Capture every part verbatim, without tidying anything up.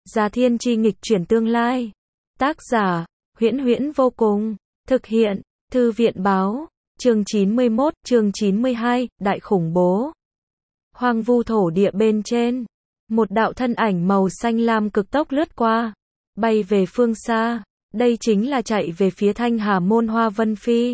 Già Thiên Chi nghịch chuyển tương lai. Tác giả, Huyễn Huyễn vô cùng. Thực hiện, Thư viện báo. Chương chín mươi mốt, chương chín mươi hai, đại khủng bố. Hoang vu thổ địa bên trên. Một đạo thân ảnh màu xanh lam cực tốc lướt qua. Bay về phương xa. Đây chính là chạy về phía Thanh Hà Môn Hoa Vân Phi.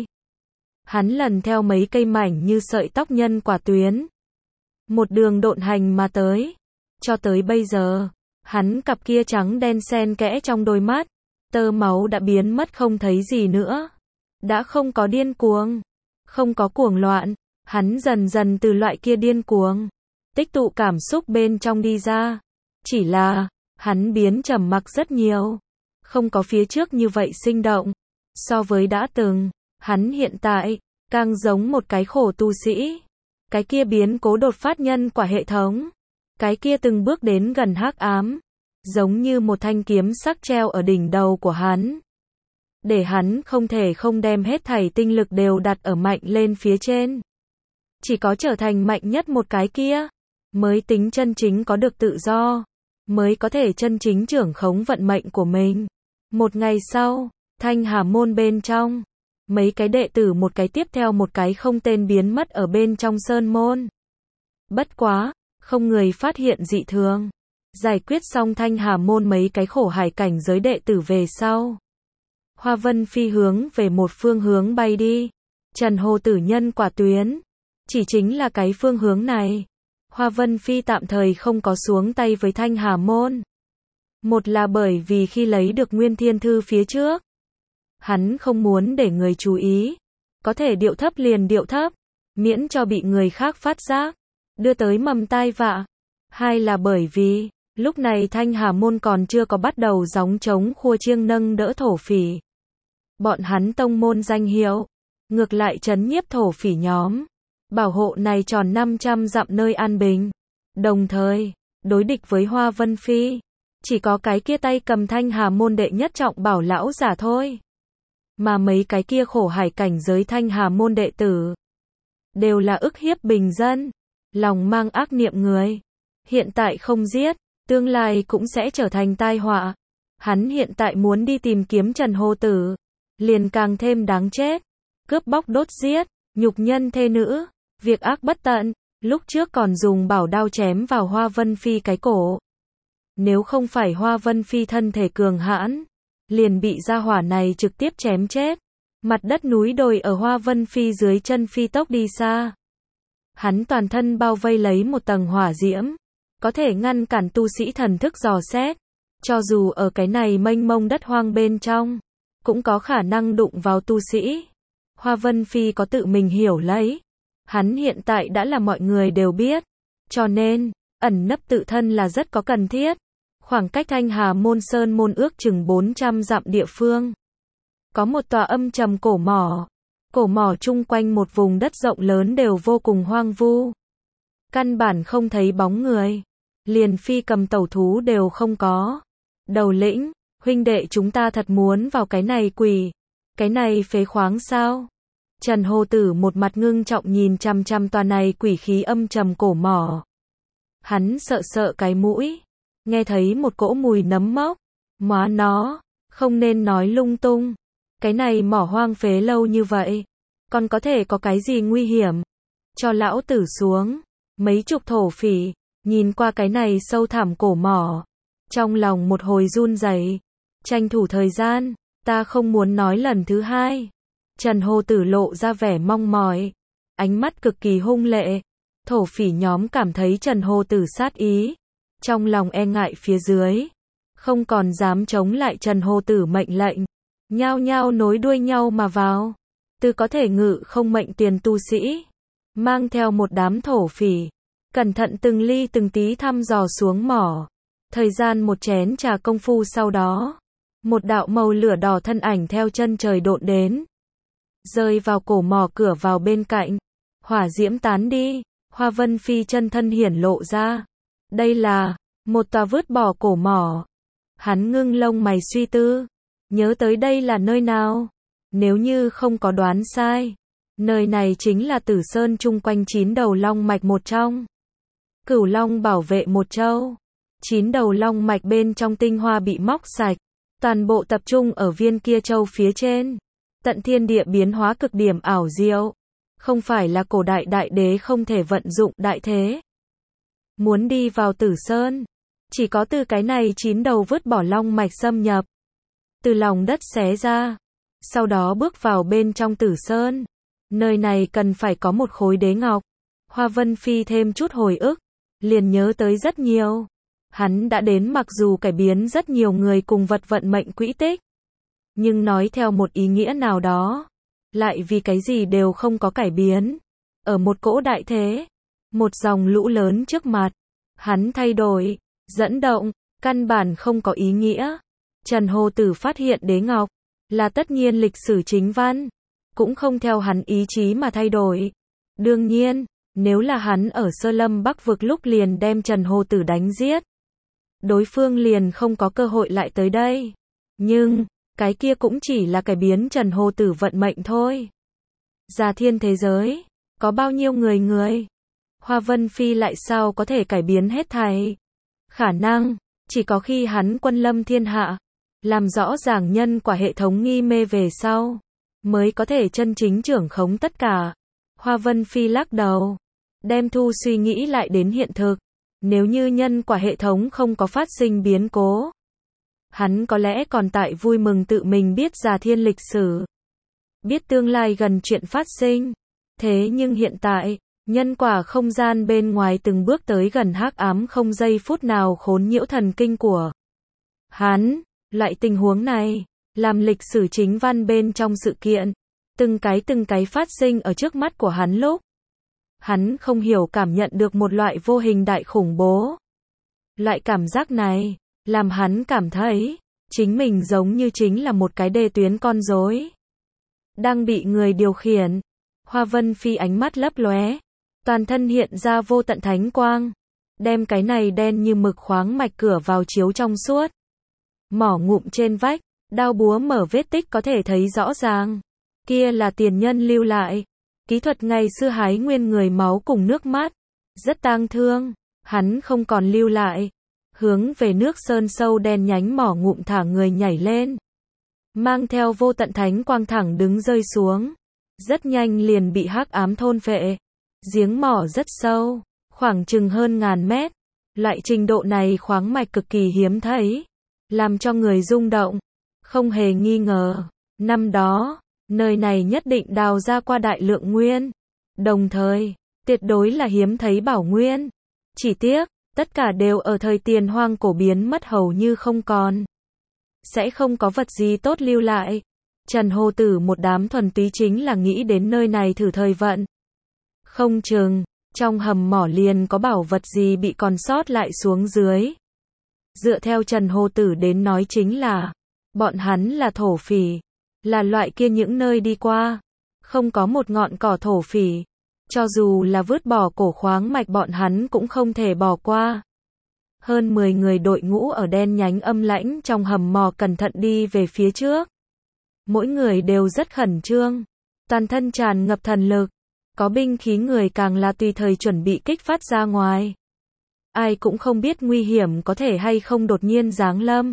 Hắn lần theo mấy cây mảnh như sợi tóc nhân quả tuyến. Một đường độn hành mà tới. Cho tới bây giờ, hắn cặp kia trắng đen xen kẽ trong đôi mắt. Tơ máu đã biến mất không thấy gì nữa. Đã không có điên cuồng. Không có cuồng loạn. Hắn dần dần từ loại kia điên cuồng. Tích tụ cảm xúc bên trong đi ra. Chỉ là, hắn biến trầm mặc rất nhiều. Không có phía trước như vậy sinh động. So với đã từng, hắn hiện tại, càng giống một cái khổ tu sĩ. Cái kia biến cố đột phát nhân quả hệ thống. Cái kia từng bước đến gần hắc ám. Giống như một thanh kiếm sắc treo ở đỉnh đầu của hắn. Để hắn không thể không đem hết thảy tinh lực đều đặt ở mạnh lên phía trên. Chỉ có trở thành mạnh nhất một cái kia, mới tính chân chính có được tự do. Mới có thể chân chính trưởng khống vận mệnh của mình. Một ngày sau, Thanh Hà Môn bên trong. Mấy cái đệ tử một cái tiếp theo một cái không tên biến mất ở bên trong sơn môn. Bất quá, không người phát hiện dị thường. Giải quyết xong Thanh Hà Môn mấy cái khổ hải cảnh giới đệ tử về sau. Hoa Vân Phi hướng về một phương hướng bay đi. Trần Hồ Tử nhân quả tuyến. Chỉ chính là cái phương hướng này. Hoa Vân Phi tạm thời không có xuống tay với Thanh Hà Môn. Một là bởi vì khi lấy được Nguyên Thiên Thư phía trước. Hắn không muốn để người chú ý. Có thể điệu thấp liền điệu thấp. Miễn cho bị người khác phát giác. Đưa tới mầm tai vạ. Hai là bởi vì, lúc này Thanh Hà Môn còn chưa có bắt đầu gióng trống khua chiêng nâng đỡ thổ phỉ. Bọn hắn tông môn danh hiệu. Ngược lại trấn nhiếp thổ phỉ nhóm. Bảo hộ này tròn năm trăm dặm nơi an bình. Đồng thời, đối địch với Hoa Vân Phi. Chỉ có cái kia tay cầm Thanh Hà Môn đệ nhất trọng bảo lão giả thôi. Mà mấy cái kia khổ hải cảnh giới Thanh Hà Môn đệ tử. Đều là ức hiếp bình dân. Lòng mang ác niệm người. Hiện tại không giết, tương lai cũng sẽ trở thành tai họa. Hắn hiện tại muốn đi tìm kiếm Trần Hồ Tử. Liền càng thêm đáng chết. Cướp bóc đốt giết, nhục nhân thê nữ. Việc ác bất tận, lúc trước còn dùng bảo đao chém vào Hoa Vân Phi cái cổ. Nếu không phải Hoa Vân Phi thân thể cường hãn, liền bị gia hỏa này trực tiếp chém chết. Mặt đất núi đồi ở Hoa Vân Phi dưới chân phi tốc đi xa. Hắn toàn thân bao vây lấy một tầng hỏa diễm, có thể ngăn cản tu sĩ thần thức dò xét. Cho dù ở cái này mênh mông đất hoang bên trong, cũng có khả năng đụng vào tu sĩ. Hoa Vân Phi có tự mình hiểu lấy. Hắn hiện tại đã là mọi người đều biết. Cho nên, ẩn nấp tự thân là rất có cần thiết. Khoảng cách Thanh Hà Môn Sơn môn ước chừng bốn trăm dặm địa phương. Có một tòa âm trầm cổ mỏ. Cổ mỏ chung quanh một vùng đất rộng lớn đều vô cùng hoang vu. Căn bản không thấy bóng người. Liền phi cầm tẩu thú đều không có. Đầu lĩnh, huynh đệ chúng ta thật muốn vào cái này quỷ. Cái này phế khoáng sao? Trần Hồ Tử một mặt ngưng trọng nhìn chằm chằm tòa này quỷ khí âm trầm cổ mỏ. Hắn sợ sợ cái mũi. Nghe thấy một cỗ mùi nấm mốc. Móa nó, không nên nói lung tung. Cái này mỏ hoang phế lâu như vậy. Còn có thể có cái gì nguy hiểm? Cho lão tử xuống. Mấy chục thổ phỉ. Nhìn qua cái này sâu thẳm cổ mỏ. Trong lòng một hồi run rẩy. Tranh thủ thời gian. Ta không muốn nói lần thứ hai. Trần Hồ Tử lộ ra vẻ mong mỏi. Ánh mắt cực kỳ hung lệ. Thổ phỉ nhóm cảm thấy Trần Hồ Tử sát ý. Trong lòng e ngại phía dưới. Không còn dám chống lại Trần Hồ Tử mệnh lệnh. Nhao nhao nối đuôi nhau mà vào. Từ có thể ngự không mệnh tiền tu sĩ. Mang theo một đám thổ phỉ. Cẩn thận từng ly từng tí thăm dò xuống mỏ. Thời gian một chén trà công phu sau đó. Một đạo màu lửa đỏ thân ảnh theo chân trời độn đến. Rơi vào cổ mỏ cửa vào bên cạnh. Hỏa diễm tán đi. Hoa Vân Phi chân thân hiển lộ ra. Đây là một tòa vứt bỏ cổ mỏ. Hắn ngưng lông mày suy tư. Nhớ tới đây là nơi nào? Nếu như không có đoán sai, nơi này chính là Tử Sơn chung quanh chín đầu long mạch một trong. Cửu Long bảo vệ một châu. Chín đầu long mạch bên trong tinh hoa bị móc sạch, toàn bộ tập trung ở viên kia châu phía trên. Tận thiên địa biến hóa cực điểm ảo diệu. Không phải là cổ đại đại đế không thể vận dụng đại thế. Muốn đi vào Tử Sơn, chỉ có từ cái này chín đầu vứt bỏ long mạch xâm nhập. Từ lòng đất xé ra. Sau đó bước vào bên trong Tử Sơn. Nơi này cần phải có một khối đế ngọc. Hoa Vân Phi thêm chút hồi ức. Liền nhớ tới rất nhiều. Hắn đã đến mặc dù cải biến rất nhiều người cùng vật vận mệnh quỹ tích. Nhưng nói theo một ý nghĩa nào đó. Lại vì cái gì đều không có cải biến. Ở một cỗ đại thế. Một dòng lũ lớn trước mặt. Hắn thay đổi. Dẫn động. Căn bản không có ý nghĩa. Trần Hồ Tử phát hiện đế ngọc. Là tất nhiên lịch sử chính văn. Cũng không theo hắn ý chí mà thay đổi. Đương nhiên, nếu là hắn ở Sơ Lâm Bắc vực lúc liền đem Trần Hồ Tử đánh giết. Đối phương liền không có cơ hội lại tới đây. Nhưng, cái kia cũng chỉ là cải biến Trần Hồ Tử vận mệnh thôi. Già thiên thế giới, có bao nhiêu người người? Hoa Vân Phi lại sao có thể cải biến hết thảy? Khả năng, chỉ có khi hắn quân lâm thiên hạ. Làm rõ ràng nhân quả hệ thống nghi mê về sau. Mới có thể chân chính trưởng khống tất cả. Hoa Vân Phi lắc đầu. Đem thu suy nghĩ lại đến hiện thực. Nếu như nhân quả hệ thống không có phát sinh biến cố. Hắn có lẽ còn tại vui mừng tự mình biết già thiên lịch sử. Biết tương lai gần chuyện phát sinh. Thế nhưng hiện tại, nhân quả không gian bên ngoài từng bước tới gần hắc ám không giây phút nào khốn nhiễu thần kinh của hắn. Loại tình huống này, làm lịch sử chính văn bên trong sự kiện, từng cái từng cái phát sinh ở trước mắt của hắn lúc. Hắn không hiểu cảm nhận được một loại vô hình đại khủng bố. Loại cảm giác này, làm hắn cảm thấy, chính mình giống như chính là một cái đề tuyến con rối. Đang bị người điều khiển. Hoa Vân Phi ánh mắt lấp lóe. Toàn thân hiện ra vô tận thánh quang. Đem cái này đen như mực khoáng mạch cửa vào chiếu trong suốt. Mỏ ngụm trên vách, đao búa mở vết tích có thể thấy rõ ràng. Kia là tiền nhân lưu lại. Kỹ thuật ngày xưa hái nguyên người máu cùng nước mắt. Rất tang thương, hắn không còn lưu lại. Hướng về nước sơn sâu đen nhánh mỏ ngụm thả người nhảy lên. Mang theo vô tận thánh quang thẳng đứng rơi xuống. Rất nhanh liền bị hắc ám thôn phệ. Giếng mỏ rất sâu, khoảng chừng hơn ngàn mét. Loại trình độ này khoáng mạch cực kỳ hiếm thấy. Làm cho người rung động. Không hề nghi ngờ. Năm đó, nơi này nhất định đào ra qua đại lượng nguyên. Đồng thời, tuyệt đối là hiếm thấy bảo nguyên. Chỉ tiếc, tất cả đều ở thời tiền hoang cổ biến mất hầu như không còn. Sẽ không có vật gì tốt lưu lại. Trần Hồ Tử một đám thuần túy chính là nghĩ đến nơi này thử thời vận. Không chừng, trong hầm mỏ liền có bảo vật gì bị còn sót lại xuống dưới. Dựa theo Trần Hồ Tử đến nói chính là, bọn hắn là thổ phỉ, là loại kia những nơi đi qua, không có một ngọn cỏ thổ phỉ, cho dù là vứt bỏ cổ khoáng mạch bọn hắn cũng không thể bỏ qua. Hơn mười người đội ngũ ở đen nhánh âm lãnh trong hầm mỏ cẩn thận đi về phía trước. Mỗi người đều rất khẩn trương, toàn thân tràn ngập thần lực, có binh khí người càng là tùy thời chuẩn bị kích phát ra ngoài. Ai cũng không biết nguy hiểm có thể hay không đột nhiên giáng lâm.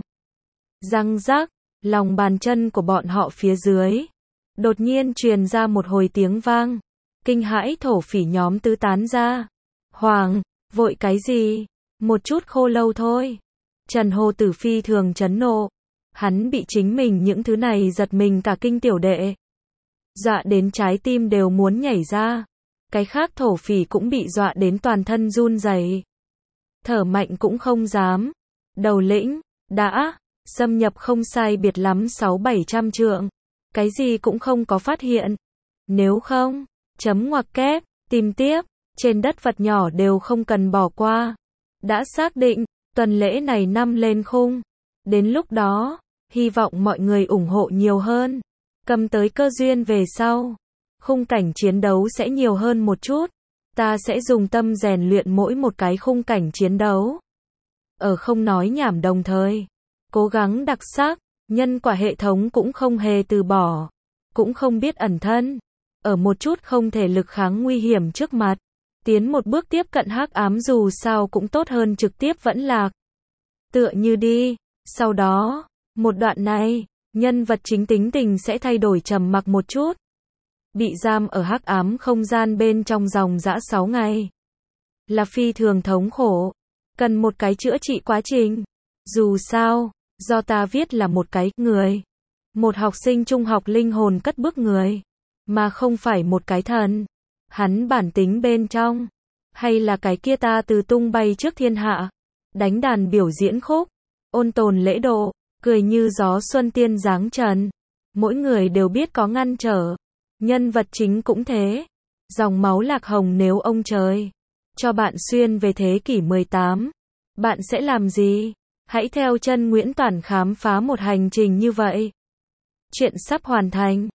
Răng rắc, lòng bàn chân của bọn họ phía dưới. Đột nhiên truyền ra một hồi tiếng vang. Kinh hãi thổ phỉ nhóm tứ tán ra. Hoàng, vội cái gì? Một chút khô lâu thôi. Trần Hồ Tử phi thường chấn nộ. Hắn bị chính mình những thứ này giật mình cả kinh tiểu đệ. Dọa đến trái tim đều muốn nhảy ra. Cái khác thổ phỉ cũng bị dọa đến toàn thân run rẩy. Thở mạnh cũng không dám. Đầu lĩnh, đã, xâm nhập không sai biệt lắm sáu bảy trăm trượng. Cái gì cũng không có phát hiện. Nếu không, chấm ngoặc kép, tìm tiếp, trên đất vật nhỏ đều không cần bỏ qua. Đã xác định, tuần lễ này năm lên khung. Đến lúc đó, hy vọng mọi người ủng hộ nhiều hơn. Cầm tới cơ duyên về sau. Khung cảnh chiến đấu sẽ nhiều hơn một chút. Ta sẽ dùng tâm rèn luyện mỗi một cái khung cảnh chiến đấu. Ở không nói nhảm đồng thời. Cố gắng đặc sắc, nhân quả hệ thống cũng không hề từ bỏ. Cũng không biết ẩn thân. Ở một chút không thể lực kháng nguy hiểm trước mặt. Tiến một bước tiếp cận hắc ám dù sao cũng tốt hơn trực tiếp vẫn lạc. Tựa như đi. Sau đó, một đoạn này, nhân vật chính tính tình sẽ thay đổi trầm mặc một chút. Bị giam ở hắc ám không gian bên trong dòng dã sáu ngày. Là phi thường thống khổ. Cần một cái chữa trị quá trình. Dù sao, do ta viết là một cái người. Một học sinh trung học linh hồn cất bước người. Mà không phải một cái thần. Hắn bản tính bên trong. Hay là cái kia ta từ tung bay trước thiên hạ. Đánh đàn biểu diễn khúc. Ôn tồn lễ độ. Cười như gió xuân tiên dáng trần. Mỗi người đều biết có ngăn trở. Nhân vật chính cũng thế. Dòng máu lạc hồng nếu ông trời cho bạn xuyên về thế kỷ mười tám. Bạn sẽ làm gì? Hãy theo chân Nguyễn Toản khám phá một hành trình như vậy. Chuyện sắp hoàn thành.